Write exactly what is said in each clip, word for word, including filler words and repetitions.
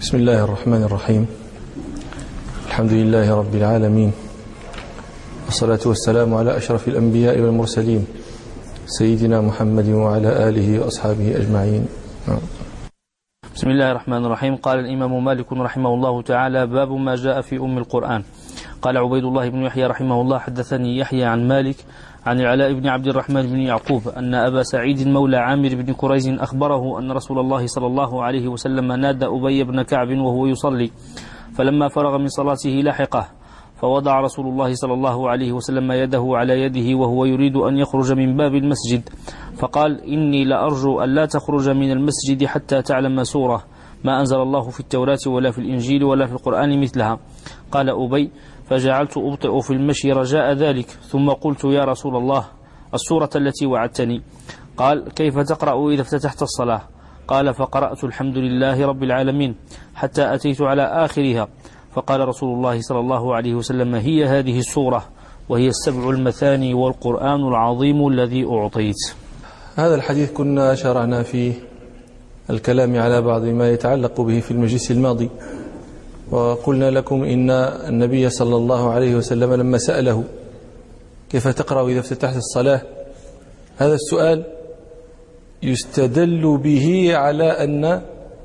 بسم الله الرحمن الرحيم. الحمد لله رب العالمين، والصلاة والسلام على أشرف الأنبياء والمرسلين سيدنا محمد وعلى آله وأصحابه أجمعين. بسم الله الرحمن الرحيم. قال الإمام مالك رحمه الله تعالى: باب ما جاء في أم القرآن. قال عبيد الله بن يحيى رحمه الله: حدثني يحيى عن مالك عن العلاء بن عبد الرحمن بن يعقوب أن أبا سعيد مولى عامر بن كريز أخبره أن رسول الله صلى الله عليه وسلم نادى أبي بن كعب وهو يصلي، فلما فرغ من صلاته لحقه، فوضع رسول الله صلى الله عليه وسلم يده على يده وهو يريد أن يخرج من باب المسجد، فقال: إني لأرجو أن لا تخرج من المسجد حتى تعلم سورة ما أنزل الله في التوراة ولا في الإنجيل ولا في القرآن مثلها. قال أبي: فجعلت أبطئ في المشي رجاء ذلك، ثم قلت: يا رسول الله، السورة التي وعدتني. قال: كيف تقرأ إذا افتتحت الصلاة؟ قال: فقرأت الحمد لله رب العالمين حتى أتيت على آخرها. فقال رسول الله صلى الله عليه وسلم: هي هذه السورة، وهي السبع المثاني والقرآن العظيم الذي أعطيت. هذا الحديث كنا شرعنا في الكلام على بعض ما يتعلق به في المجلس الماضي، وقلنا لكم إن النبي صلى الله عليه وسلم لما سأله: كيف تقرأ إذا افتتحت الصلاة؟ هذا السؤال يستدل به على أن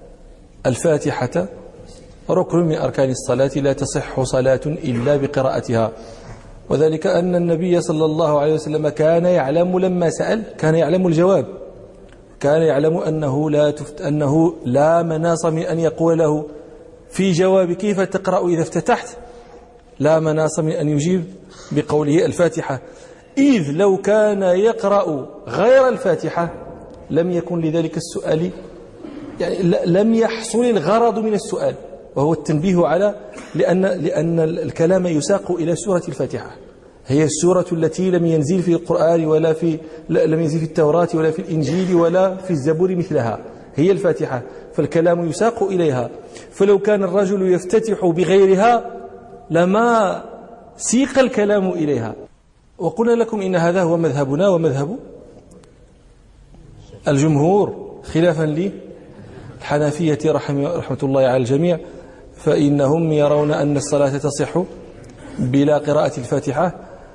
الفاتحة ركن من أركان الصلاة، لا تصح صلاة إلا بقراءتها، وذلك أن النبي صلى الله عليه وسلم كان يعلم لما سأل، كان يعلم الجواب، كان يعلم أنه لا, تفت أنه لا مناص من أن يقول له في جواب كيف تقرأ إذا افتتحت، لا مناص من أن يجيب بقوله الفاتحة، إذ لو كان يقرأ غير الفاتحة لم يكن لذلك السؤال، يعني لم يحصل الغرض من السؤال، وهو التنبيه على لأن, لأن الكلام يساق إلى سورة الفاتحة، هي السورة التي لم ينزل في القرآن ولا في لم ينزل في التوراة ولا في الإنجيل ولا في الزبور مثلها، هي الفاتحة، فالكلام يساق إليها، فلو كان الرجل يفتتح بغيرها لما سيق الكلام إليها. وقلنا لكم إن هذا هو مذهبنا ومذهب الجمهور، خلافا للحنفية رحمة الله على الجميع، فإنهم يرون أن الصلاة تصح بلا قراءة الفاتحة،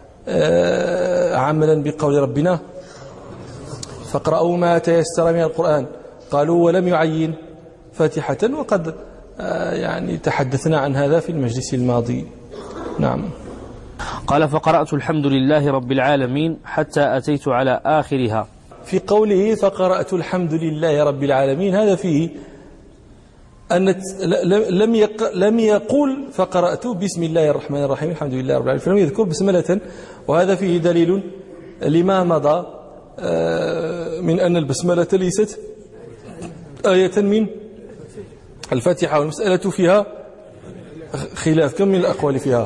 عملا بقول ربنا: فاقرأوا ما تيسر من القرآن. قالوا ولم يعين فاتحة، وقد يعني تحدثنا عن هذا في المجلس الماضي. نعم. قال: فقرأت الحمد لله رب العالمين حتى أتيت على آخرها. في قوله فقرأت الحمد لله رب العالمين هذا فيه أن لم لم يقول فقرأت بسم الله الرحمن الرحيم الحمد لله رب العالمين، فلم يذكر بسملة، وهذا فيه دليل لما مضى من أن البسملة ليست آية من الفاتحة، والمسألة فيها خلاف، كم من الأقوال فيها؟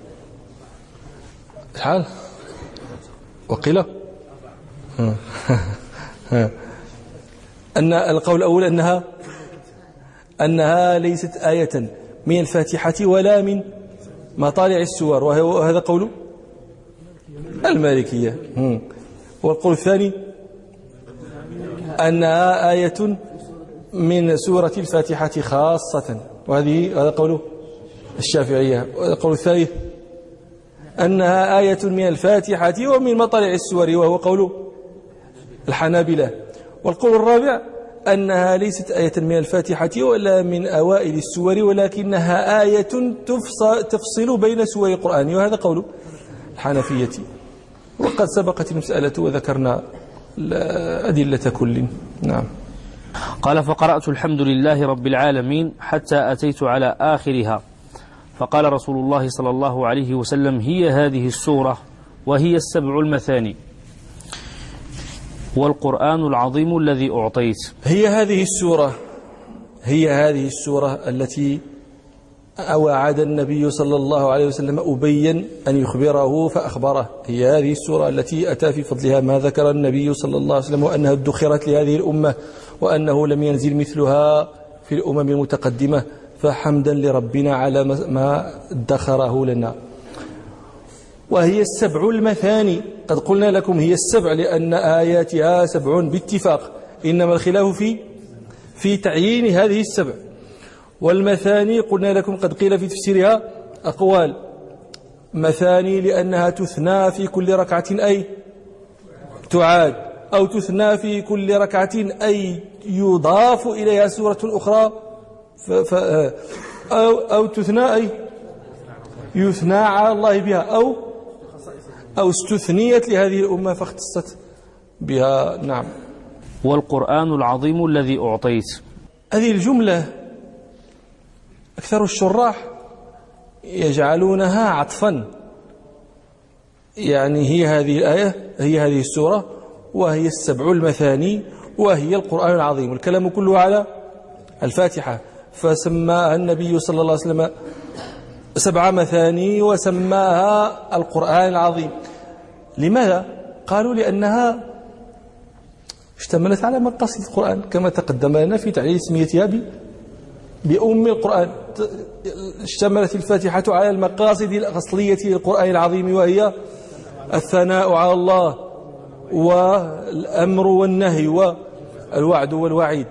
حال وقيل أن القول الأول أنها أنها ليست آية من الفاتحة ولا من مطالع السور، وهذا قول المالكية. والقول الثاني أنها آية من سورة الفاتحة خاصة، وهذه هذا قول الشافعية. والقول الثالث أنها آية من الفاتحة ومن مطالع السور، وهو قول الحنابلة. والقول الرابع أنها ليست آية من الفاتحة ولا من أوائل السور، ولكنها آية تفصل بين سور القرآن، وهذا قول الحنفية. وقد سبقت المسألة وذكرنا أدلة كل. نعم. قال: فقرأت الحمد لله رب العالمين حتى أتيت على آخرها. فقال رسول الله صلى الله عليه وسلم: هي هذه السورة، وهي السبع المثاني والقرآن العظيم الذي أعطيت. هي هذه السورة، هي هذه السورة التي وعد النبي صلى الله عليه وسلم أبيا أن يخبره فأخبره، هي هذه السورة التي أتى في فضلها ما ذكر النبي صلى الله عليه وسلم، وأنها ادخرت لهذه الأمة، وأنه لم ينزل مثلها في الأمم المتقدمة، فحمدا لربنا على ما ادخره لنا. وهي السبع المثاني، قد قلنا لكم هي السبع لأن آياتها سبع باتفاق، إنما الخلاف في في تعيين هذه السبع. والمثاني قلنا لكم قد قيل في تفسيرها أقوال. مثاني لأنها تثنى في كل ركعة أي تعاد، أو تثنى في كل ركعة أي يضاف إليها سورة أخرى، ف ف أو, أو تثنى أي يثنى على الله بها، أو أو استثنيت لهذه الأمة فاختصت بها. نعم. والقرآن العظيم الذي أعطيت، هذه الجملة أكثر الشراح يجعلونها عطفا، يعني هي هذه الآية هي هذه السورة وهي السبع المثاني وهي القرآن العظيم، والكلام كله على الفاتحة، فسماها النبي صلى الله عليه وسلم سبع مثاني وسماها القرآن العظيم. لماذا؟ قالوا لأنها اشتملت على مقاصد القرآن كما تقدم لنا في تعليل اسميتها بأم القرآن. اشتملت الفاتحة على المقاصد الأصلية للقرآن العظيم، وهي الثناء على الله والأمر والنهي والوعد والوعيد،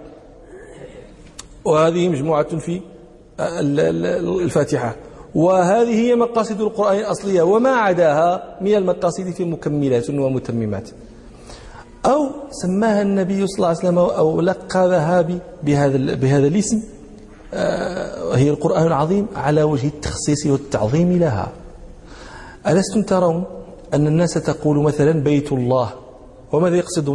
وهذه مجموعة في الفاتحة، وهذه هي مقاصد القرآن الأصلية، وما عداها من المقاصد في مكملات ومتممات. أو سماها النبي صلى الله عليه وسلم أو لقبها بهذا بهذا الاسم، هي القرآن العظيم، على وجه التخصيص والتعظيم لها. ألستم ترون أن الناس تقول مثلا بيت الله، وماذا يقصدون؟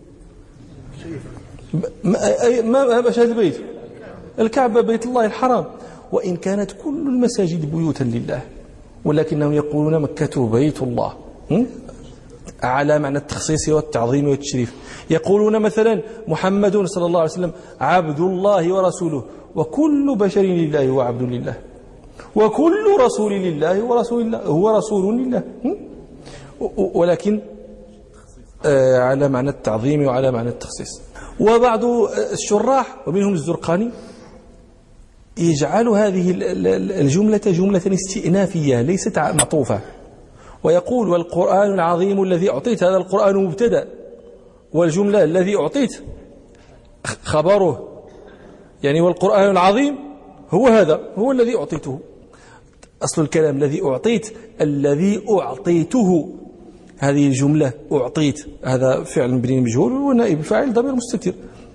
ما باش هذا البيت؟ الكعبة، بيت الله الحرام، وإن كانت كل المساجد بيوتا لله، ولكنهم يقولون مكة بيت الله على معنى التخصيص والتعظيم والتشريف. يقولون مثلا محمد صلى الله عليه وسلم عبد الله ورسوله، وكل بشر لله هو عبد لله، وكل رسول لله هو رسول الله هو رسول لله، ولكن على معنى التعظيم وعلى معنى التخصيص. وبعض الشراح ومنهم الزرقاني يجعل هذه الجملة جملة استئنافية ليست معطوفة، ويقول والقرآن العظيم الذي أعطيت، هذا القرآن مبتدأ، والجملة الذي أعطيت خبره، يعني والقرآن العظيم هو هذا هو الذي أعطيته. أصل الكلام الذي أعطيت، الذي أعطيته، هذه الجملة أعطيت هذا فعل مبني مجهول، ونائب الفاعل ضمير مستتر.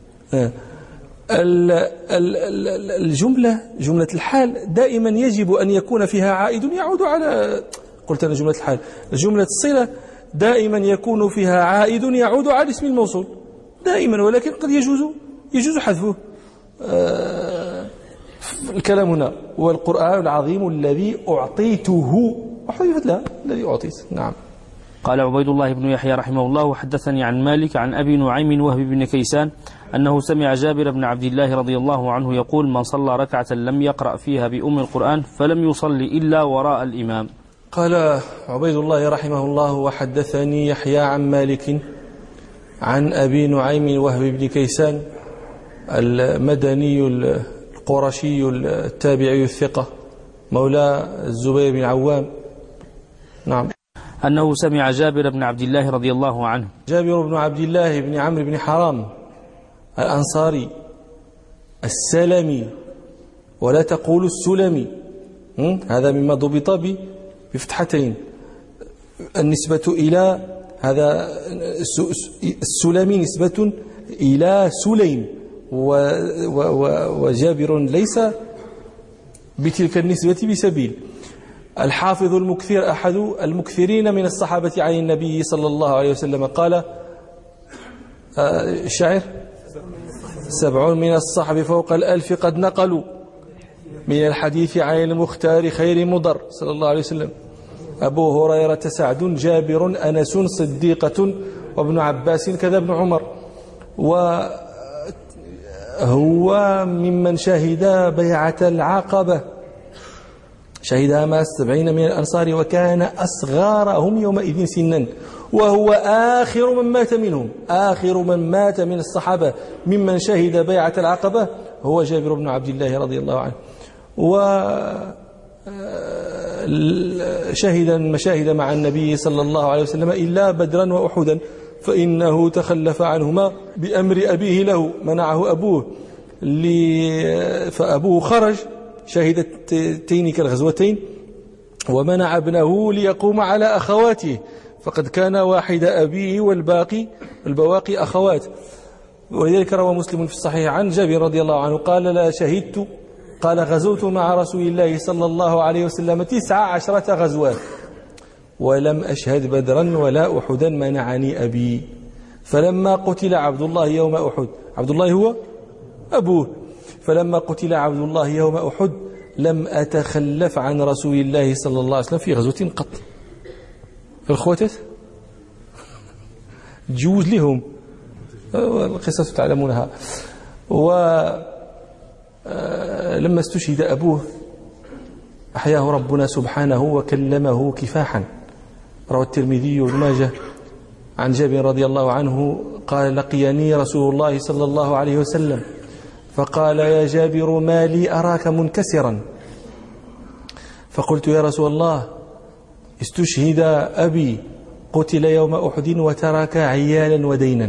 الجملة جملة الحال دائما يجب أن يكون فيها عائد يعود على، قلت أنا جملة الحال، جملة الصلة دائما يكون فيها عائد يعود على اسم الموصول دائما، ولكن قد يجوز يجوز حذفه. آه الكلام هنا والقرآن العظيم الذي أعطيته، وحذفت لا الذي أعطيت. نعم. قال عبيد الله بن يحيى رحمه الله حدثني عن مالك عن أبي نعيم وهب بن كيسان أنه سمع جابر بن عبد الله رضي الله عنه يقول من صلى ركعة لم يقرأ فيها بأم القرآن فلم يصلي إلا وراء الإمام. قال عبيد الله رحمه الله وحدثني يحيى عن مالك عن أبي نعيم وهب بن كيسان المدني القرشي التابعي الثقة مولى الزبير بن عوام. نعم. أنه سمع جابر بن عبد الله رضي الله عنه. جابر بن عبد الله بن عمرو بن حرام الأنصاري السلمي، ولا تقول السلمي، هذا مما ضبط بفتحتين، النسبة إلى هذا السلمي نسبة إلى سليم، وجابر ليس بتلك النسبة بسبيل. الحافظ المكثر أحد المكثرين من الصحابة عن النبي صلى الله عليه وسلم قال الشاعر سبعون من الصحب فوق الألف قد نقلوا من الحديث عن المختار خير مضر صلى الله عليه وسلم. أبو هريرة سعد جابر أنس صديقة وابن عباس كذا ابن عمر، وهو ممن شهد بيعة العقبة، شهدها مع السبعين من الأنصار، وكان أصغارهم يومئذ سنا، وهو آخر من مات منهم، آخر من مات من الصحابة ممن شهد بيعة العقبة هو جابر بن عبد الله رضي الله عنه. وشهد المشاهد مع النبي صلى الله عليه وسلم إلا بدرا وأحدا، فإنه تخلف عنهما بأمر أبيه له، منعه أبوه فأبوه خرج شهد تلك الغزوتين ومنع ابنه ليقوم على أخواته، فقد كان واحد أبيه والباقي البواقي أخوات. ولذلك روى مسلم في الصحيح عن جابر رضي الله عنه قال لا شهدت قال غزوت مع رسول الله صلى الله عليه وسلم تسع عشرة غزوات ولم أشهد بدرا ولا أحدا منعني أبي. فلما قتل عبد الله يوم أحد، عبد الله هو أبوه، فلما قتل عبد الله يوم أحد لم أتخلف عن رسول الله صلى الله عليه وسلم في غزوة قط. الخواتات تجوز لهم القصة تعلمونها. ولما استشهد أبوه أحياه ربنا سبحانه وكلمه كفاحا. روى الترمذي وابن ماجه عن جابر رضي الله عنه قال لقيني رسول الله صلى الله عليه وسلم فقال يا جابر ما لي أراك منكسرا؟ فقلت يا رسول الله استشهد أبي قتل يوم أحد وترك عيالا ودينا.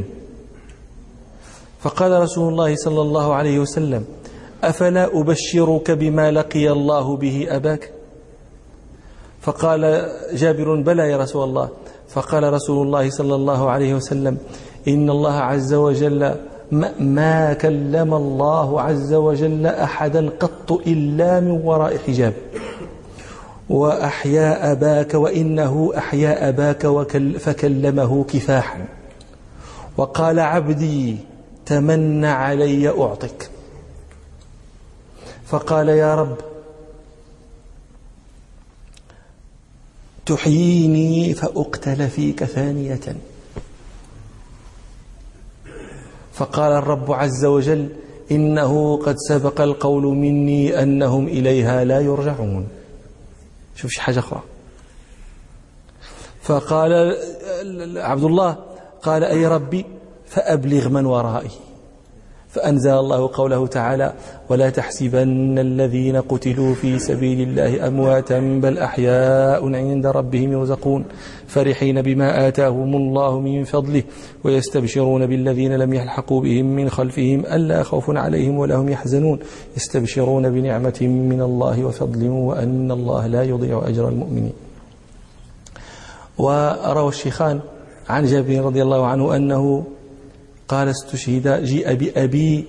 فقال رسول الله صلى الله عليه وسلم أفلا أبشرك بما لقي الله به أباك؟ فقال جابر بلى يا رسول الله. فقال رسول الله صلى الله عليه وسلم إن الله عز وجل ما كلم الله عز وجل أحدا قط إلا من وراء حجاب وأحيا أباك وإنه أحيا أباك فكلمه كفاحا وقال عبدي تمن علي أعطك. فقال يا رب تحييني فأقتل فيك ثانية. فقال الرب عز وجل إنه قد سبق القول مني أنهم إليها لا يرجعون. شوف شي حاجة أخرى. فقال عبد الله قال أي ربي فأبلغ من ورائي. فأنزل الله قوله تعالى ولا تحسبن الذين قتلوا في سبيل الله أمواتا بل أحياء عند ربهم يرزقون فرحين بما آتاهم الله من فضله ويستبشرون بالذين لم يلحقوا بهم من خلفهم ألا خوف عليهم ولا هم يحزنون يستبشرون بنعمة من الله وفضل وأن الله لا يضيع أجر المؤمنين. وروى الشيخان عن جابر رضي الله عنه أنه قال استشهد جيء بأبي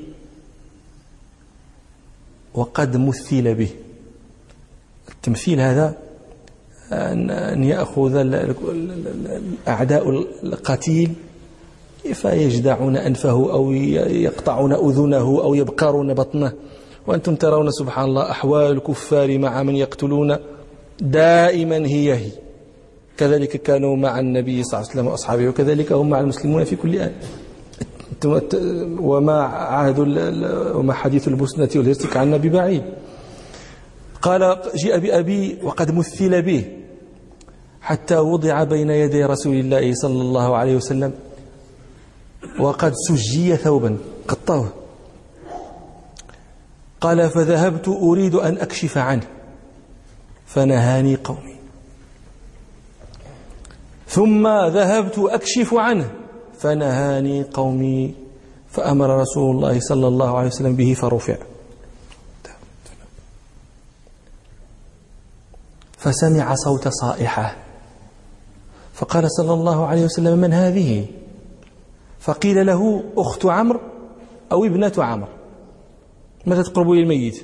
وقد مثل به. التمثيل هذا أن يأخذ الأعداء القتيل فيجدعون أنفه أو يقطعون أذنه أو يبقرون بطنه. وأنتم ترون سبحان الله أحوال الكفار مع من يقتلون دائما هي هي. كذلك كانوا مع النبي صلى الله عليه وسلم وأصحابه وكذلك هم مع المسلمون في كل آن. وما عهد وما حديث البسنة والهرسك عنا ببعيد. قال جاء بأبي وقد مثل به حتى وضع بين يدي رسول الله صلى الله عليه وسلم وقد سجي ثوبا قطوه. قال فذهبت أريد أن أكشف عنه فنهاني قومي ثم ذهبت أكشف عنه فنهاني قومي فأمر رسول الله صلى الله عليه وسلم به فرفع. فسمع صوت صائحة فقال صلى الله عليه وسلم من هذه؟ فقيل له أخت عمرو أو ابنة عمرو. متى تقرب إلى الميت؟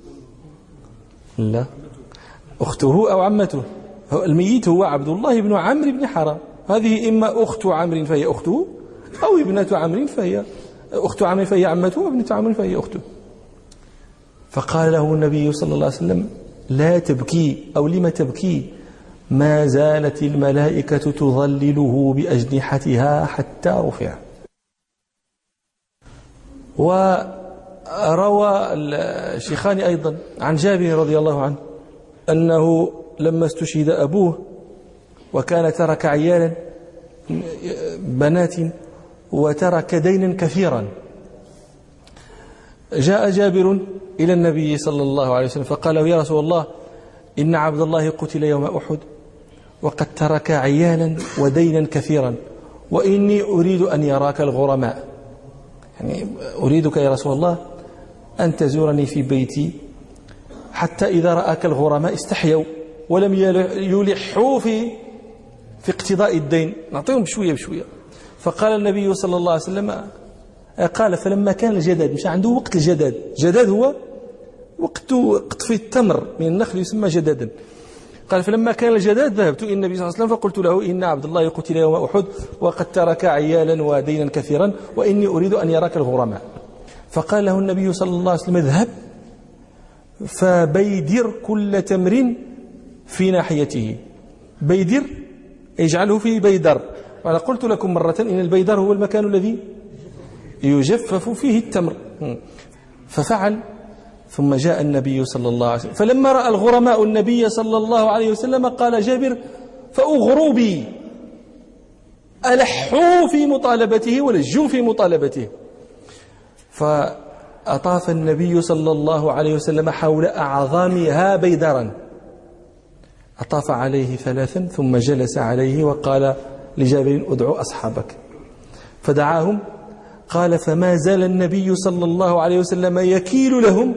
لا أخته أو عمته. الميت هو عبد الله بن عمرو بن حرام. هذه إما أخت عمرو فهي أخته أو ابنة عمرو فهي أخت عمرو فهي عمته وابنة عمرو فهي أخته. فقال له النبي صلى الله عليه وسلم لا تبكي أو لم تبكي ما زالت الملائكة تظلله بأجنحتها حتى رفع. وروى الشيخان أيضا عن جابر رضي الله عنه أنه لما استشهد أبوه وكان ترك عيالا بنات وترك دينا كثيرا جاء جابر إلى النبي صلى الله عليه وسلم فقال يا رسول الله إن عبد الله قتل يوم أحد وقد ترك عيالا ودينا كثيرا وإني أريد أن يراك الغرماء. يعني أريدك يا رسول الله أن تزورني في بيتي حتى إذا رآك الغرماء استحيوا ولم يلحوا في في اقتضاء الدين، نعطيهم بشوية بشوية. فقال النبي صلى الله عليه وسلم، قال فلما كان الجداد، مش عنده وقت الجداد، جداد هو وقت قطف التمر من النخل يسمى جدادا. قال فلما كان الجداد ذهبت إلى النبي صلى الله عليه وسلم فقلت له إن عبد الله قتل يوم أحد وقد ترك عيالا ودينا كثيرا وإني أريد أن يراك الغرماء. فقال له النبي صلى الله عليه وسلم اذهب فبيدر كل تمر في ناحيته. بيدر يجعله في بيدر، وأنا قلت لكم مرة إن البيدر هو المكان الذي يجفف فيه التمر. ففعل، ثم جاء النبي صلى الله عليه وسلم فلما رأى الغرماء النبي صلى الله عليه وسلم قال جابر فأغروا بي، ألحوا في مطالبته ولجوا في مطالبته. فأطاف النبي صلى الله عليه وسلم حول أعظامها بيدرا، أطاف عليه ثلاثا ثم جلس عليه وقال لجابر ادعو أصحابك، فدعاهم. قال فما زال النبي صلى الله عليه وسلم يكيل لهم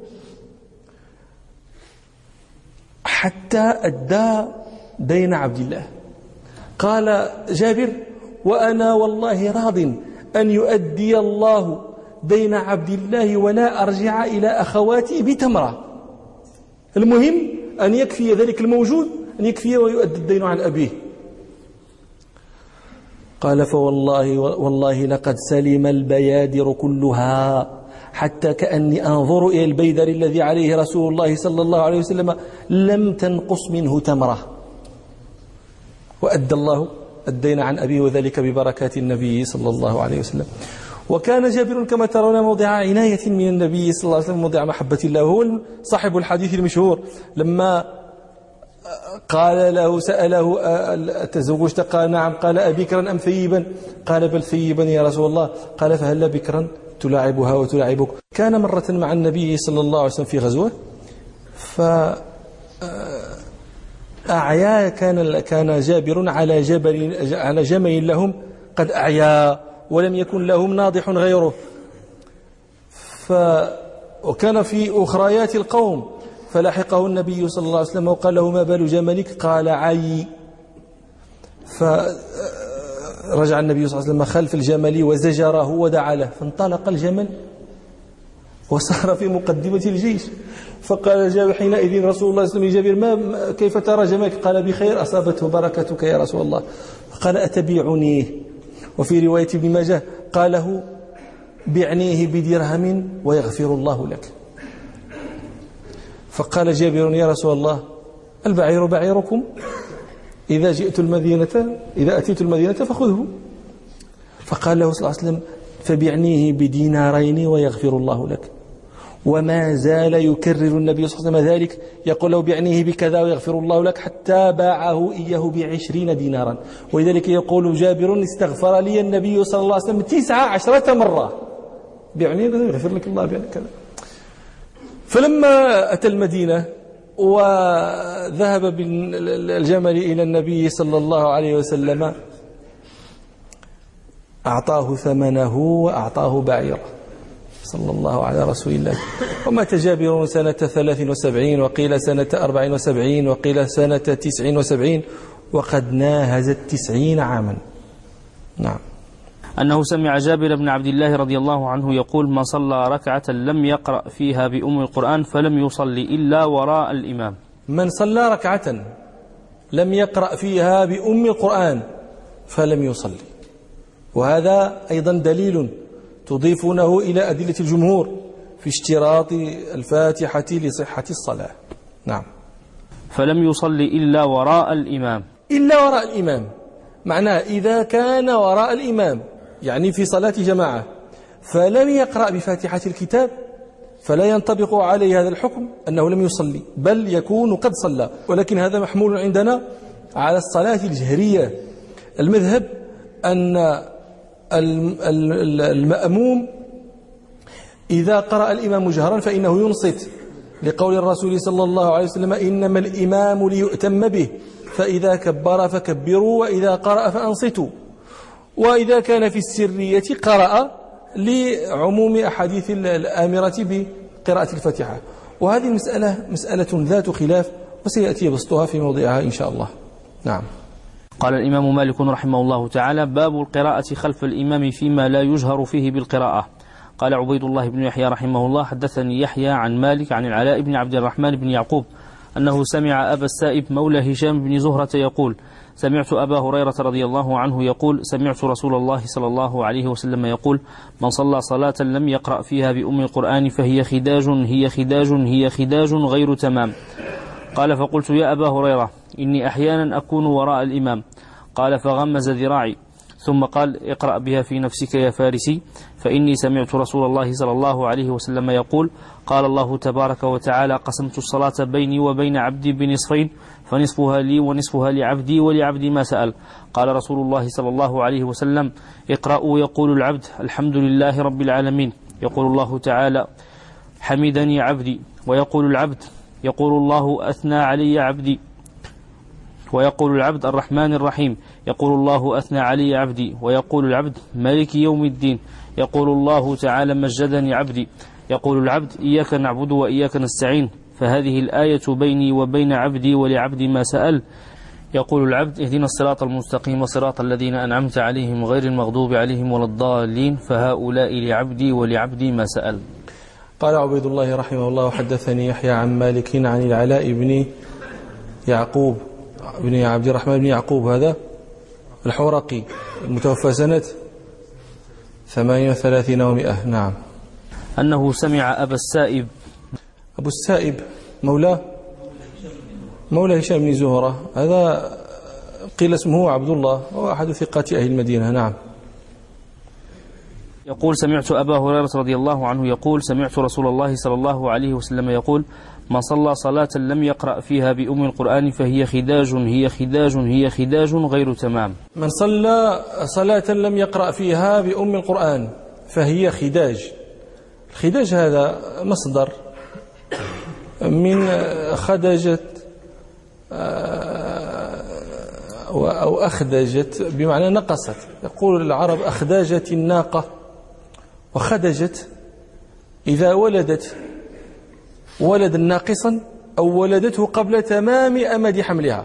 حتى أدى دين عبد الله. قال جابر وأنا والله راض أن يؤدي الله دين عبد الله ولا أرجع إلى أخواتي بتمرة، المهم أن يكفي ذلك الموجود، أن يكفي ويؤدي الدين عن أبيه. قال فوالله والله لقد سلم البيادر كلها حتى كأني أنظر إلى البيدر الذي عليه رسول الله صلى الله عليه وسلم لم تنقص منه تمرة، وأدى الله الدين عن أبيه وذلك ببركات النبي صلى الله عليه وسلم. وكان جابر كما ترون موضع عناية من النبي صلى الله عليه وسلم، موضع محبة الله، وهو صاحب الحديث المشهور لما قال له سأله تزوجت؟ قال نعم. قال أبكرا أم ثيبا؟ قال بل ثيبا يا رسول الله. قال فهل بكرا تلاعبها وتلاعبك؟ كان مرة مع النبي صلى الله عليه وسلم في غزوة فأعيا، كان كان جابر على جبل على جمل لهم قد أعيا ولم يكن لهم ناضح غيره، ف وكان في أخريات القوم، فلحقه النبي صلى الله عليه وسلم وقال له ما بال جملك؟ قال عي. فرجع النبي صلى الله عليه وسلم خلف الجمل وزجره ودعا له، فانطلق الجمل وصار في مقدمة الجيش. فقال جابر حينئذ رسول الله صلى الله عليه وسلم جابر ما كيف ترى جملك؟ قال بخير أصابته بركتك يا رسول الله. قال أتبيعنيه؟ وفي رواية ابن ماجه قاله بعنيه بدرهم ويغفر الله لك. فقال جابر يا رسول الله البعير بعيركم، إذا جئت المدينة إذا أتيت المدينة فخذه. فقال له صلى الله عليه وسلم فبعنيه بدينارين ويغفر الله لك. وما زال يكرر النبي صلى الله عليه وسلم ذلك، يقول له بعنيه بكذا ويغفر الله لك، حتى باعه إياه بعشرين دينارا. ولذلك يقول جابر استغفر لي النبي صلى الله عليه وسلم تسعة عشرة مرة، بعنيه ويغفر لك الله بكذا. فلما أتى المدينة وذهب بالجمل إلى النبي صلى الله عليه وسلم أعطاه ثمنه وأعطاه بعيره صلى الله على رسول الله. ومات جابر سنة ثلاث وسبعين، وقيل سنة أربع وسبعين، وقيل سنة تسع وسبعين، وقد ناهز التسعين عاما. نعم. أنه سمع جابر بن عبد الله رضي الله عنه يقول من صلى ركعة لم يقرأ فيها بأم القرآن فلم يصلي إلا وراء الإمام. من صلى ركعة لم يقرأ فيها بأم القرآن فلم يصلي. وهذا أيضا دليل تضيفونه إلى أدلة الجمهور في اشتراط الفاتحة لصحة الصلاة. نعم. فلم يصلي إلا وراء الإمام. إلا وراء الإمام معناه إذا كان وراء الإمام يعني في صلاة جماعة فلم يقرأ بفاتحة الكتاب فلا ينطبق عليه هذا الحكم أنه لم يصلي، بل يكون قد صلى. ولكن هذا محمول عندنا على الصلاة الجهرية. المذهب أن المأموم إذا قرأ الإمام جهرا فإنه ينصت، لقول الرسول صلى الله عليه وسلم إنما الإمام ليؤتم به، فإذا كبر فكبروا وإذا قرأ فأنصتوا. وإذا كان في السرية قرأ لعموم أحاديث الآمرة بقراءة الفاتحة. وهذه المسألة مسألة ذات خلاف وسيأتي بسطها في موضعها إن شاء الله. نعم. قال الإمام مالك رحمه الله تعالى: باب القراءة خلف الإمام فيما لا يجهر فيه بالقراءة. قال عبيد الله بن يحيى رحمه الله: حدثني يحيى عن مالك عن العلاء بن عبد الرحمن بن يعقوب أنه سمع أبا السائب مولى هشام بن زهرة يقول: سمعت أبا هريرة رضي الله عنه يقول: سمعت رسول الله صلى الله عليه وسلم يقول: من صلى صلاة لم يقرأ فيها بأم القرآن فهي خداج هي خداج هي خداج غير تمام. قال: فقلت: يا أبا هريرة، إني أحيانا أكون وراء الإمام. قال: فغمز ذراعي ثم قال: اقرأ بها في نفسك يا فارسي، فإني سمعت رسول الله صلى الله عليه وسلم يقول: قال الله تبارك وتعالى: قسمت الصلاة بيني وبين عبدي بنصفين، فنصفها لي ونصفها لعبدي ولعبدي ما سأل. قال رسول الله صلى الله عليه وسلم: اقرأوا. يقول العبد: الحمد لله رب العالمين. يقول الله تعالى: حمدني عبدي. ويقول العبد: يقول الله: أثنى علي عبدي. ويقول العبد: الرحمن الرحيم. يقول الله: أثنى علي عبدي. ويقول العبد: مالك يوم الدين. يقول الله تعالى: مجدني عبدي. يقول العبد: إياك نعبد وإياك نستعين، فهذه الآية بيني وبين عبدي ولعبدي ما سأل. يقول العبد: اهدنا الصراط المستقيم صراط الذين أنعمت عليهم غير المغضوب عليهم ولا الضالين، فهؤلاء لعبدي ولعبدي ما سأل. قال عبيد الله رحمه الله: حدثني يحيى عن مالك عن العلاء بن يعقوب بن عبد الرحمن بن يعقوب، هذا الحورقي المتوفى سنة ثمانية وثلاثين ومئة. نعم. أنه سمع أبا السائب. أبو السائب مولى مولى هشام بن زهرة، هذا قيل اسمه عبد الله، هو أحد ثقات أهل المدينة. نعم. يقول: سمعت أبا هريرة رضي الله عنه يقول: سمعت رسول الله صلى الله عليه وسلم يقول: من صلى صلاة لم يقرأ فيها بأم القرآن فهي خداج هي خداج هي خداج غير تمام. من صلى صلاة لم يقرأ فيها بأم القرآن فهي خداج. الخداج هذا مصدر من خدجت أو أخدجت بمعنى نقصت. يقول العرب: أخداجت الناقة. وخدجت إذا ولدت ولدا ناقصا أو ولدته قبل تمام أمد حملها.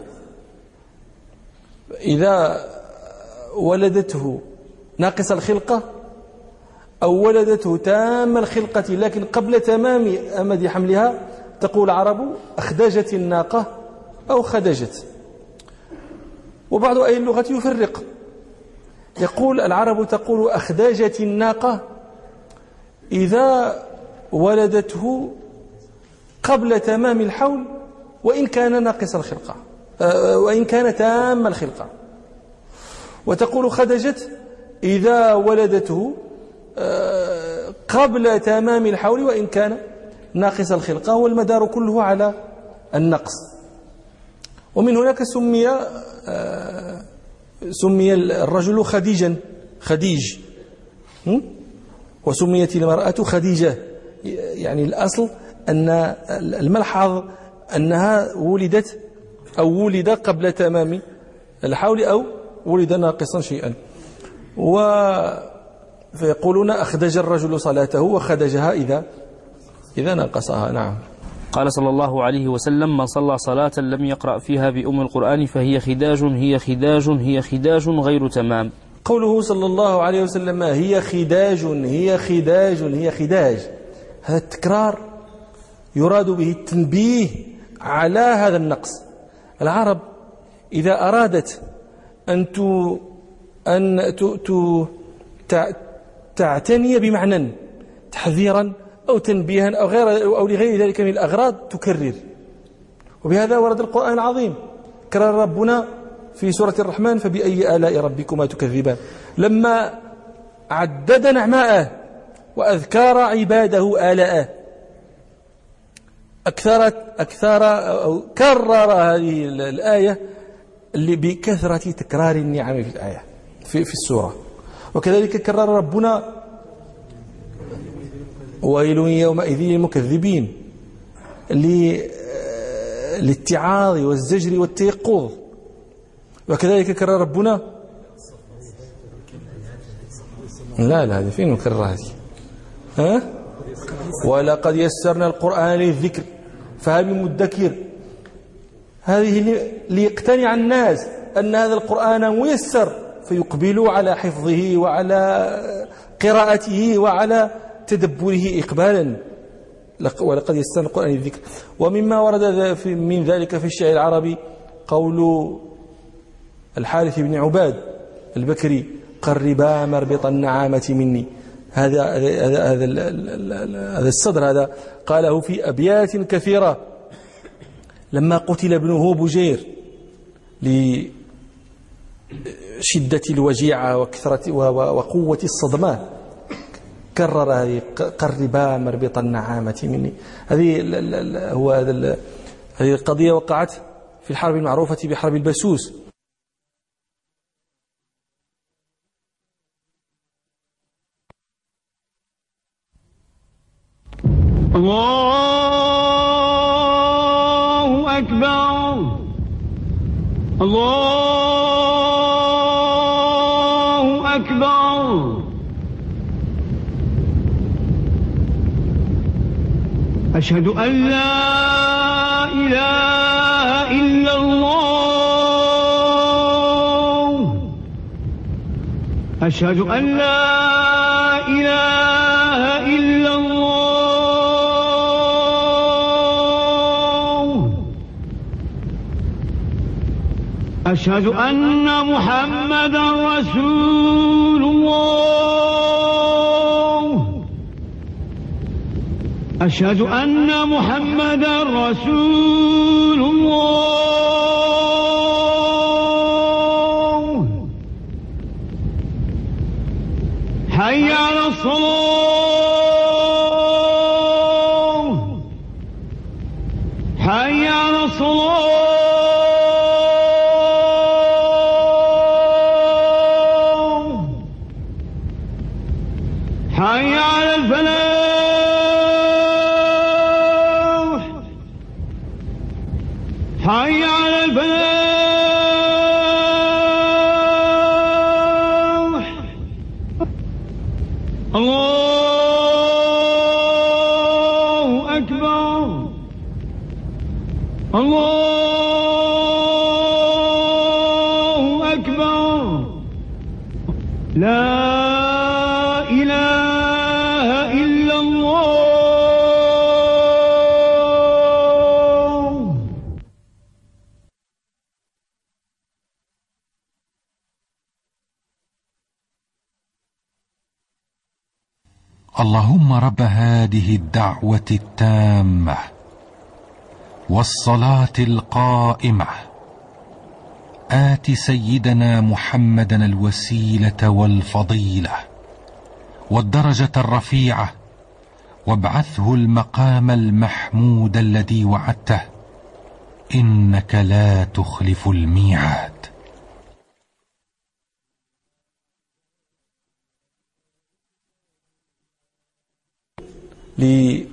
إذا ولدته ناقص الخلقة أو ولدته تام الخلقة لكن قبل تمام أمد حملها تقول العرب: أخدجت الناقة أو خدجت. وبعض أهل اللغة يفرق، يقول العرب تقول: أخدجت الناقة إذا ولدته قبل تمام الحول وإن كان ناقص الخلقة وإن كان تام الخلقة. وتقول: خدجت إذا ولدته قبل تمام الحول وإن كان ناقص الخلقة، والمدار كله على النقص. ومن هناك سمي سمي الرجل خديجا خديج، وسميت المرأة خديجة. يعني الأصل أن الملحظ أنها ولدت أو ولد قبل تمام الحول أو ولد ناقصا شيئا. فيقولون: أخدج الرجل صلاته وخدجها إذا إذا نقصها. نعم. قال صلى الله عليه وسلم: من صلى صلاة لم يقرأ فيها بأم القرآن فهي خداج هي خداج هي خداج غير تمام. قوله صلى الله عليه وسلم: هي خداج هي خداج هي خداج، هذا التكرار يراد به التنبيه على هذا النقص. العرب إذا أرادت أن تو أن تو تعتني بمعنى تحذيرا أو تنبيها أو غير أو لغير ذلك من الأغراض تكرر. وبهذا ورد القرآن العظيم. كرر ربنا في سورة الرحمن: فبأي آلاء ربكما تكذبان، لما عدد نعماءه وأذكار عباده آلاءه أكثر أكثر أو كرر هذه الآية اللي بكثرة تكرار النعم في الآية في في السورة. وكذلك كرر ربنا: ويل يومئذ للمكذبين، للاتعاظ والزجر والتيقظ. وكذلك كرر ربنا: لا لا هذه فين مكررة هذه؟ ها؟ ولقد يسرنا القرآن للذكر فهل من مدكر. هذه ليقتنع الناس أن هذا القرآن ميسر فيقبلوا على حفظه وعلى قراءته وعلى تدبره إقبالا. ولقد يسرنا القرآن للذكر. ومما ورد من ذلك في الشعر العربي قول الحارث بن عباد البكري: قربا مربط النعامة مني. هذا هذا هذا هذا الصدر هذا قاله في أبيات كثيرة لما قتل ابنه بجير لشدة الوجيعة وكثرة وقوة الصدمات، كرر هذه: قربا مربط النعامة مني. هذه هو هذه القضية وقعت في الحرب المعروفة بحرب البسوس. الله أكبر الله أكبر أشهد أن لا إله إلا الله أشهد أن لا إله إلا الله أشهد أن محمدا رسول الله أشهد أن محمدا رسول الله حي على الصلاة حي على الصلاة حي على الفلاح حي على الفلاح الله أكبر الله أكبر لا إله إلا الله. اللهم رب هذه الدعوة التامة والصلاة القائمة آت سيدنا محمدا الوسيلة والفضيلة والدرجة الرفيعة وابعثه المقام المحمود الذي وعدته إنك لا تخلف الميعاد. لشدة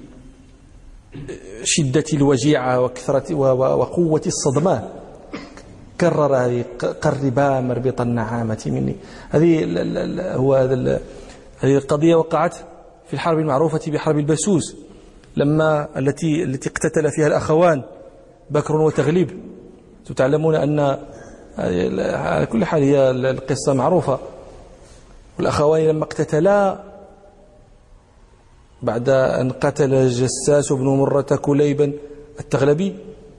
الوجيعة وكثرة وقوة الصدمات كرر هذه: قربا مربط النعامة مني. هذه هو هذه القضية وقعت في الحرب المعروفة بحرب البسوس لما التي التي اقتتل فيها الأخوان بكر وتغليب. تعلمون أن على كل حال هي القصة معروفة. والأخوان لما اقتتلا بعد أن قتل جساس بن مرة كليبا التغلبي،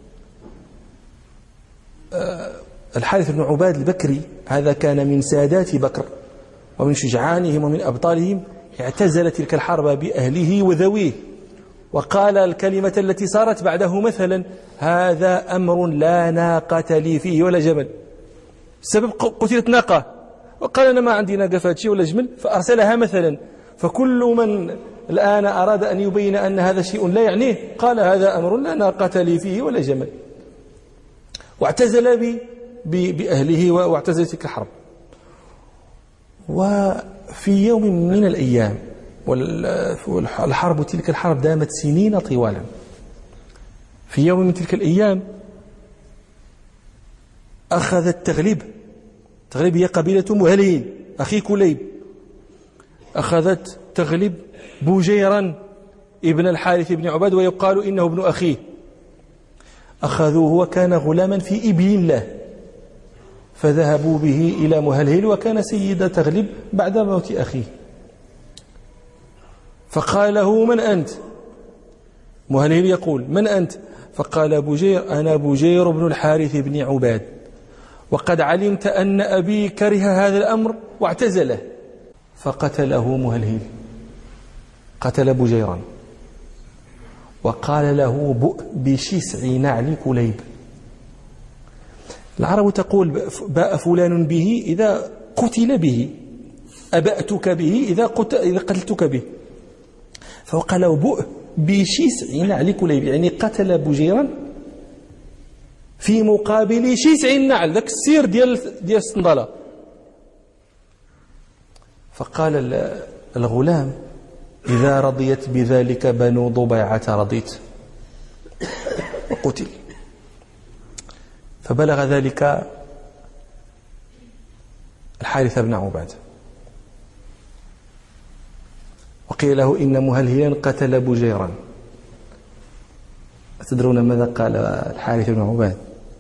الحارث بن عباد البكري هذا كان من سادات بكر ومن شجعانهم ومن أبطالهم، اعتزل تلك الحرب بأهله وذويه وقال الكلمة التي صارت بعده مثلا: هذا أمر لا ناقة لي فيه ولا جمل. السبب قتلت ناقة، وقال أنا ما عندي ناقة فاتشي ولا جمل، فأرسلها مثلا. فكل من الآن أراد أن يبين أن هذا شيء لا يعنيه قال: هذا أمر لا ناقة لي فيه ولا جمل، واعتزل بأهله واعتزل تلك الحرب. وفي يوم من الأيام، والحرب تلك الحرب دامت سنين طوالا، في يوم من تلك الأيام أخذ التغليب، تغليب هي قبيلة مهلين أخي كليب، أخذت تغلب بوجيرا ابن الحارث بن عباد ويقال إنه ابن أخيه. أخذوه وكان غلاما في إبل له، فذهبوا به إلى مهلهل وكان سيد تغلب بعد موت أخيه. فقال له: من أنت؟ مهلهل يقول: من أنت؟ فقال بوجير: أنا بوجير بن الحارث بن عباد، وقد علمت أن أبي كره هذا الأمر واعتزله. فقتله مهلهل، قتل بوجيرا وقال له: بؤ بشسع نعل كليب. العرب تقول: باء فلان به إذا قتل به، أبأتك به إذا قتلتك به. فقال له: بؤ بشسع نعل كليب، يعني قتل بوجيرا في مقابل شسع النعل، ذاك السير ديال ديال الصندالة. فقال الغلام: إذا رضيت بذلك بنو ضبيعة رضيت، وقتل. فبلغ ذلك الحارث بن عباد، وقيل له: إن مهلهلا قتل بوجيرا. أتدرون ماذا قال الحارث بن عباد؟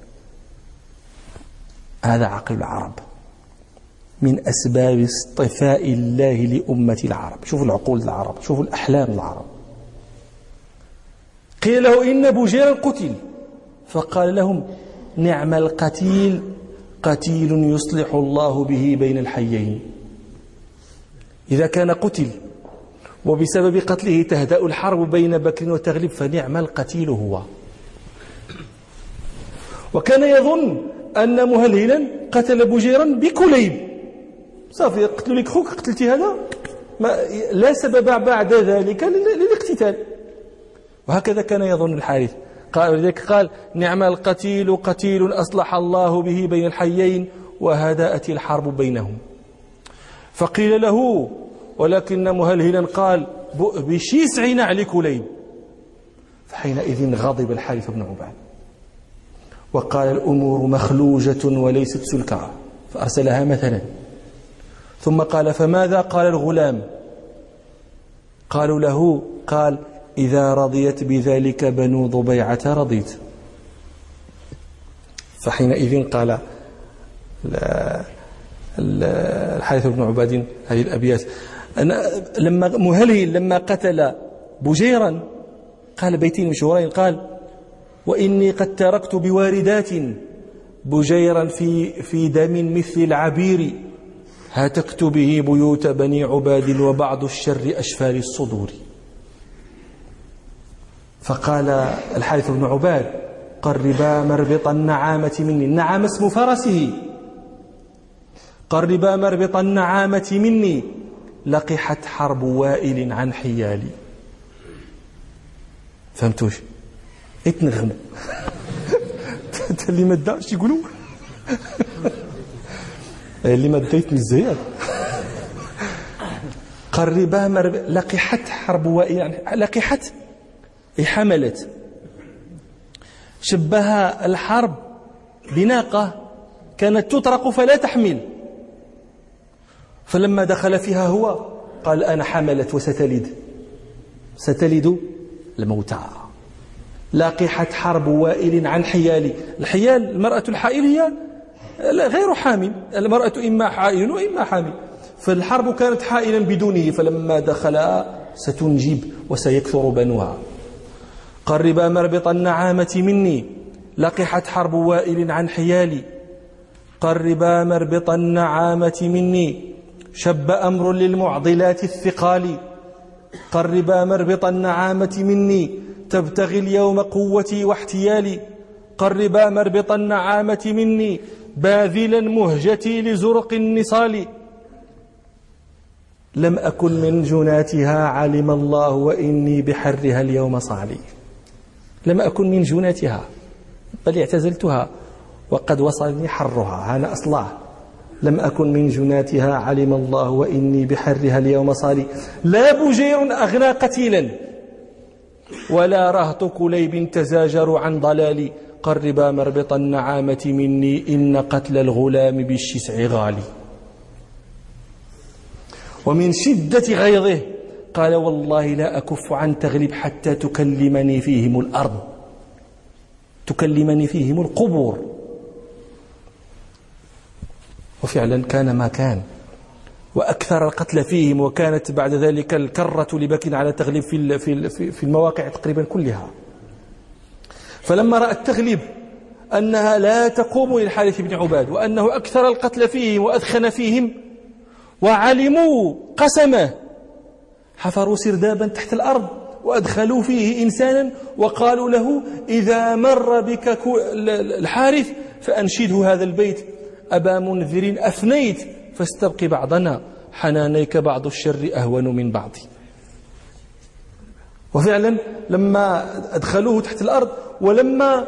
هذا عقل العرب من أسباب اصطفاء الله لأمة العرب. شوفوا العقول العرب، شوفوا الأحلام العرب. قيل له: إن بوجيرا قتل. فقال لهم: نعم القتيل، قتيل يصلح الله به بين الحيين. إذا كان قتل وبسبب قتله تهدأ الحرب بين بكر وتغلب فنعم القتيل هو. وكان يظن أن مهلهلا قتل بوجيرا بكليب، صافي قتلوا لك خوك، قتلتي هذا، ما لا سبب بعد ذلك للاقتتال. وهكذا كان يظن الحارث. قال ولذلك قال: نعم القتيل، قتيل أصلح الله به بين الحيين وهدأت الحرب بينهم. فقيل له: ولكن مهلهلا قال: بؤ بشسع نعل كليب. فحينئذ غضب الحارث بن عباد وقال: الأمور مخلوجة وليست سلكا، فأرسلها مثلا. ثم قال: فماذا قال الغلام؟ قالوا له: قال: إذا رضيت بذلك بنو ضبيعة رضيت. فحينئذ قال الحارث بن عباد هذه الأبيات. أنا لما مهلهل لما قتل بوجيرا قال بيتين مشهورين، قال: وإني قد تركت بواردات بجيرا في في دم مثل العبير، هاتكت به بيوت بني عباد وبعض الشر أشفار الصدور. فقال الحارث بن عباد: قربا مربط النعامة مني. النعامة اسم فرسه. قربا مربط النعامة مني، لقحت حرب وائل عن حيالي. فهمتوش؟ اتنغموا اللي ما داش يقولوا اللي ما دايت مزيان. قربا مرب... لقحت حرب وائل، لقحت أي حملت. شبه الحرب بناقة كانت تطرق فلا تحمل، فلما دخل فيها هو قال: أنا حملت وستلد، ستلد الموتى. لاقحت حرب وائل عن حيالي. الحيال المرأة الحائل هي غير حامل، المرأة إما حائل وإما حامل، فالحرب كانت حائلا بدونه، فلما دخل ستنجب وسيكثر بنوها. قربا مربط النعامة مني، لقحت حرب وائل عن حيالي. قربا مربط النعامة مني، شب أمر للمعضلات الثقال. قربا مربط النعامة مني، تبتغي اليوم قوتي واحتيالي. قربا مربط النعامة مني، باذلا مهجتي لزرق النصال. لم أكن من جناتها علم الله وإني بحرها اليوم صالي. لم أكن من جناتها، بل اعتزلتها وقد وصلني حرها، أنا أصلاه. لم أكن من جناتها علم الله وإني بحرها اليوم صالي. لا بجير أغنى قتيلا ولا رهط كليب تزاجر عن ضلالي. قربا مربط النعامة مني، إن قتل الغلام بالشسع غالي. ومن شدة غيظه قال والله لا أكف عن تغلب حتى تكلمني فيهم الأرض، تكلمني فيهم القبور. وفعلا كان ما كان، وأكثر القتل فيهم، وكانت بعد ذلك الكرة لبك على تغليب في في المواقع تقريبا كلها. فلما رأى التغليب أنها لا تقوم للحارث بن عباد وأنه أكثر القتل فيهم وأدخن فيهم، وعلموا قسمه، حفروا سردابا تحت الأرض وأدخلوا فيه إنسانا وقالوا له إذا مر بك الحارث فأنشده هذا البيت: أبا منذر أفنيت فاستبق بعضنا، حنانيك بعض الشر أهون من بعض. وفعلا لما أدخلوه تحت الأرض، ولما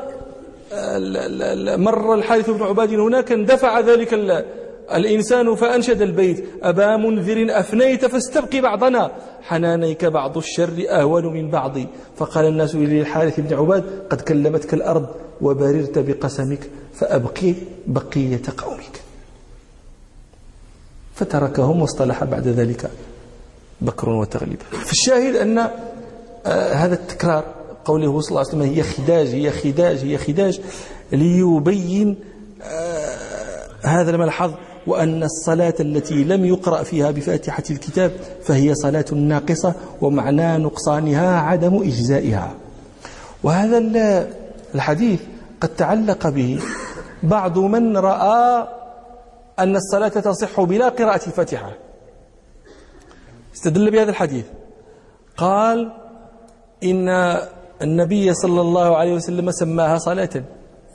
مر الحارث بن عباد هناك اندفع ذلك الإنسان فأنشد البيت: أبا منذر أفنيت فاستبق بعضنا، حنانيك بعض الشر أهون من بعض. فقال الناس للحارث بن عباد: قد كلمتك الأرض وبررت بقسمك، فأبقي بقية قومك. فتركهم واصطلح بعد ذلك بكر وتغليب. في الشاهد أن آه هذا التكرار قوله صلى الله عليه وسلم هي خداج هي خداج هي خداج ليبين آه هذا الملحظ، وأن الصلاة التي لم يقرأ فيها بفاتحة الكتاب فهي صلاة ناقصة، ومعنى نقصانها عدم إجزائها. وهذا الحديث قد تعلق به بعض من رأى أن الصلاة تصح بلا قراءة الفاتحة، استدل بهذا الحديث، قال إن النبي صلى الله عليه وسلم سماها صلاة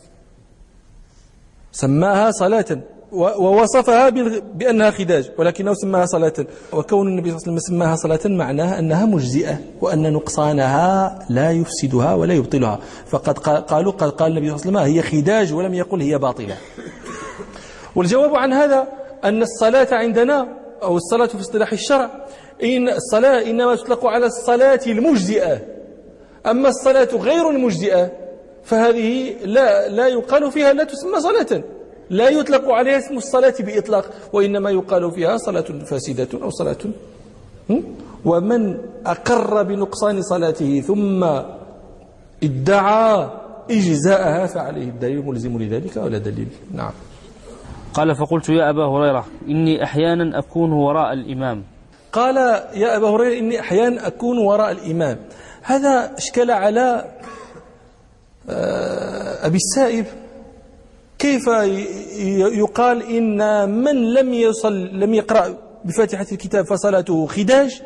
سماها صلاة ووصفها بأنها خداج، ولكنه سماها صلاة. وكون النبي صلى الله عليه وسلم سماها صلاة معناها أنها مجزئة، وأن نقصانها لا يفسدها ولا يبطلها. فقد قالوا قد قال النبي صلى الله عليه وسلم هي خداج ولم يقل هي باطلة. والجواب عن هذا أن الصلاة عندنا أو الصلاة في اصطلاح الشرع، إن الصلاة إنما تطلق على الصلاة المجزئة، أما الصلاة غير المجزئة فهذه لا لا يقال فيها، لا تسمى صلاة، لا يطلق عليها اسم الصلاة بإطلاق، وإنما يقال فيها صلاة فاسدة أو صلاة. ومن أقر بنقصان صلاته ثم ادعى إجزاءها فعليه الدليل ملزم لذلك ولا دليل. نعم. قال: فقلت يا أبا هريرة إني أحيانا أكون وراء الإمام. قال يا أبا هريرة إني أحيانا أكون وراء الإمام. هذا اشكل على أبي السائب، كيف يقال إن من لم يصل لم يقرأ بفاتحة الكتاب فصلاته خداج،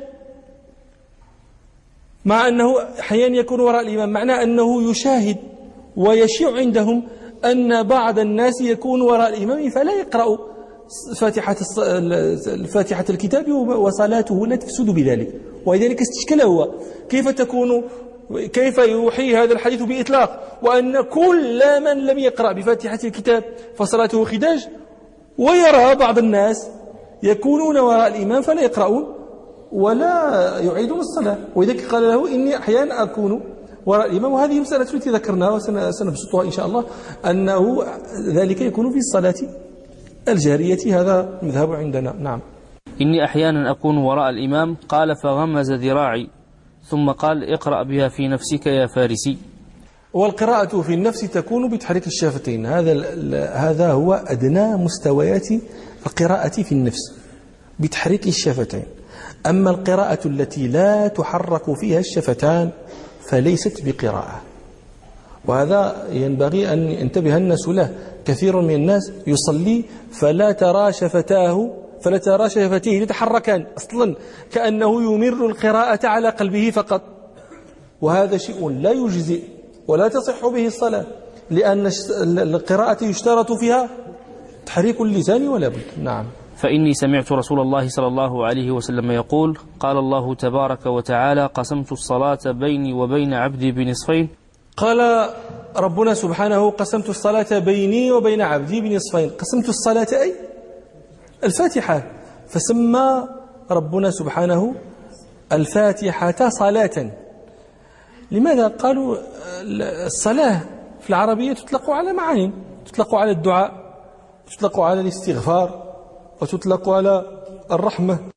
مع أنه أحيانا يكون وراء الإمام، معناه أنه يشاهد ويشيع عندهم أن بعض الناس يكون وراء الإمام فلا يقرأ فاتحة فاتحة الكتاب وصلاته لا تفسد بذلك. ولذلك استشكل هو كيف تكون كيف يوحي هذا الحديث بإطلاق وأن كل من لم يقرأ بفاتحة الكتاب فصلاته خداج، ويرى بعض الناس يكونون وراء الإمام فلا يقرؤون ولا يعيدون الصلاة. ولذلك قال له إني أحيانا أكون وراء الإمام. وهذه مسألة التي ذكرناها وسنبسطها إن شاء الله، أنه ذلك يكون في الصلاة الجارية. هذا المذهب عندنا. نعم. إني أحيانا أكون وراء الإمام. قال: فغمز ذراعي ثم قال: اقرأ بها في نفسك يا فارسي. والقراءة في النفس تكون بتحريك الشفتين، هذا هذا هو أدنى مستويات القراءة في النفس بتحريك الشفتين. أما القراءة التي لا تحرك فيها الشفتان فليست بقراءة، وهذا ينبغي أن ينتبه الناس له. كثير من الناس يصلي فلا ترى شفتاه فلا ترى شفتيه يتحركان أصلا، كأنه يمر القراءة على قلبه فقط، وهذا شيء لا يجزئ ولا تصح به الصلاة، لأن القراءة يشترط فيها تحريك اللسان ولا بد. نعم. فإني سمعت رسول الله صلى الله عليه وسلم يقول: قال الله تبارك وتعالى: قسمت الصلاة بيني وبين عبدي بنصفين. قال ربنا سبحانه: قسمت الصلاة بيني وبين عبدي بنصفين. قسمت الصلاة أي الفاتحة، فسمى ربنا سبحانه الفاتحة صلاة. لماذا؟ قالوا الصلاة في العربية تطلق على معاني، تطلق على الدعاء، تطلق على الاستغفار، وتطلق على الرحمة،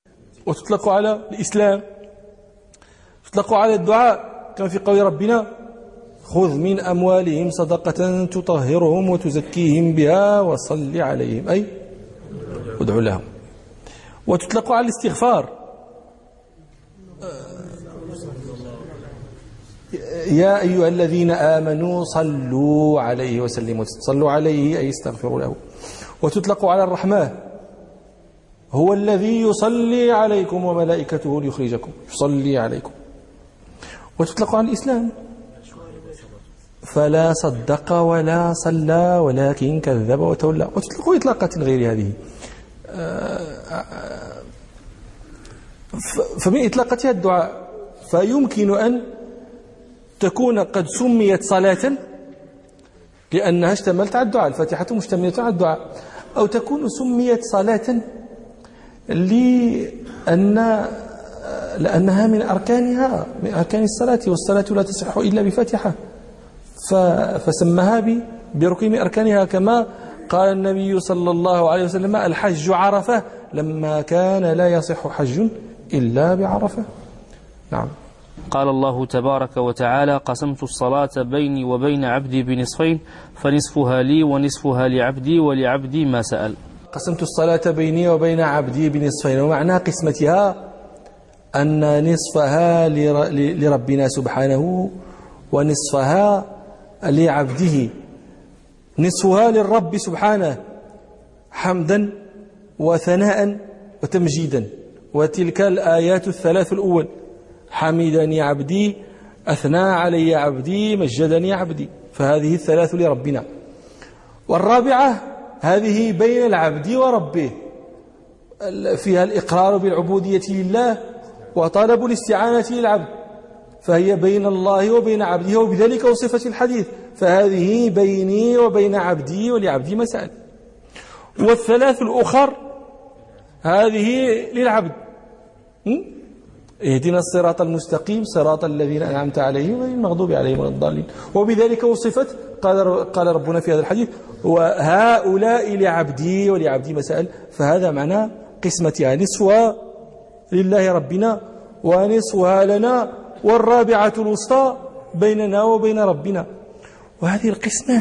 وتطلق على الإسلام، تطلق على الدعاء كما في قول ربنا خذ من أموالهم صدقة تطهرهم وتزكيهم بها وصل عليهم، أي ادعو لهم. وتطلق على الاستغفار، يا أيها الذين آمنوا صلوا عليه وسلموا، صلوا عليه أي استغفروا له. وتطلق على الرحمة، هو الذي يصلي عليكم وملائكته ليخرجكم، يصلي عليكم. وتطلق على الإسلام، فلا صدق ولا صلى ولكن كذب وتولى. وتطلق إطلاقات غير هذه. فمن إطلاقتها الدعاء، فيمكن أن تكون قد سميت صلاة لأنها اشتملت على الدعاء، الفاتحة مشتملة على الدعاء، أو تكون سميت صلاة لأن لأنها من أركانها، من أركان الصلاة، والصلاة لا تصح إلا بفاتحة، فسمها بركن من أركانها، كما قال النبي صلى الله عليه وسلم الحج عرفة، لما كان لا يصح حج إلا بعرفة. نعم. قال الله تبارك وتعالى قسمت الصلاة بيني وبين عبدي بنصفين فنصفها لي ونصفها لعبدي ولعبدي ما سأل. قسمت الصلاة بيني وبين عبدي بنصفين، ومعنى قسمتها أن نصفها لربنا سبحانه ونصفها لعبده. نصفها للرب سبحانه حمدا وثناء وتمجيدا، وتلك الآيات الثلاث الأول: حمدني عبدي، أثنى علي عبدي، مجدني عبدي، فهذه الثلاث لربنا. والرابعة هذه بين العبد وربه، فيها الإقرار بالعبودية لله وطلب الاستعانة للعبد، فهي بين الله وبين عبده، وبذلك وصفت الحديث فهذه بيني وبين عبدي ولعبدي ما سأل. والثلاث الأخر هذه للعبد: اهدنا الصراط المستقيم صراط الذين أنعمت عليهم غير المغضوب عليهم ولا الضالين. وبذلك وصفت، قال قال ربنا في هذا الحديث: وهؤلاء لعبدي ولعبدي ما سأل. فهذا معنى قسمتها: نصفها لله ربنا ونصفها لنا، والرابعة الوسطى بيننا وبين ربنا. وهذه القسمة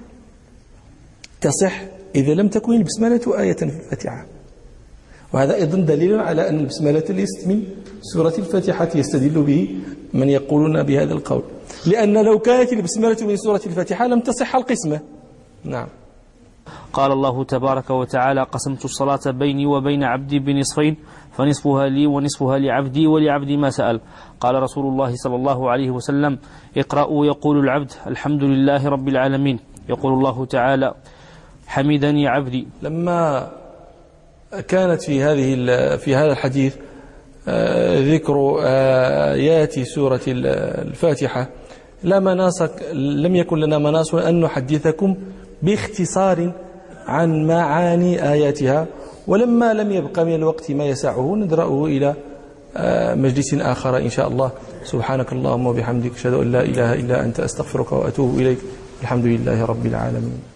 تصح إذا لم تكن البسملة آية في الفاتحة، وهذا أيضا دليل على أن البسملة ليست من سورة الفاتحة، يستدل به من يقولون بهذا القول، لأن لو كانت البسملة من سورة الفاتحة لم تصح القسمة. نعم. قال الله تبارك وتعالى قسمت الصلاة بيني وبين عبدي بنصفين فنصفها لي ونصفها لعبدي ولعبدي ما سأل. قال رسول الله صلى الله عليه وسلم اقرأوا يقول العبد الحمد لله رب العالمين، يقول الله تعالى حمدني عبدي. لما كانت في هذه في هذا الحديث ذكر آيات سورة الفاتحة، لا مناص لم يكن لنا مناص أن نحدثكم باختصار عن معاني آياتها، ولما لم يبق من الوقت ما يسعه ندرأه إلى مجلس آخر إن شاء الله. سبحانك اللهم وبحمدك أشهد أن لا إله إلا أنت أستغفرك وأتوب إليك. الحمد لله رب العالمين.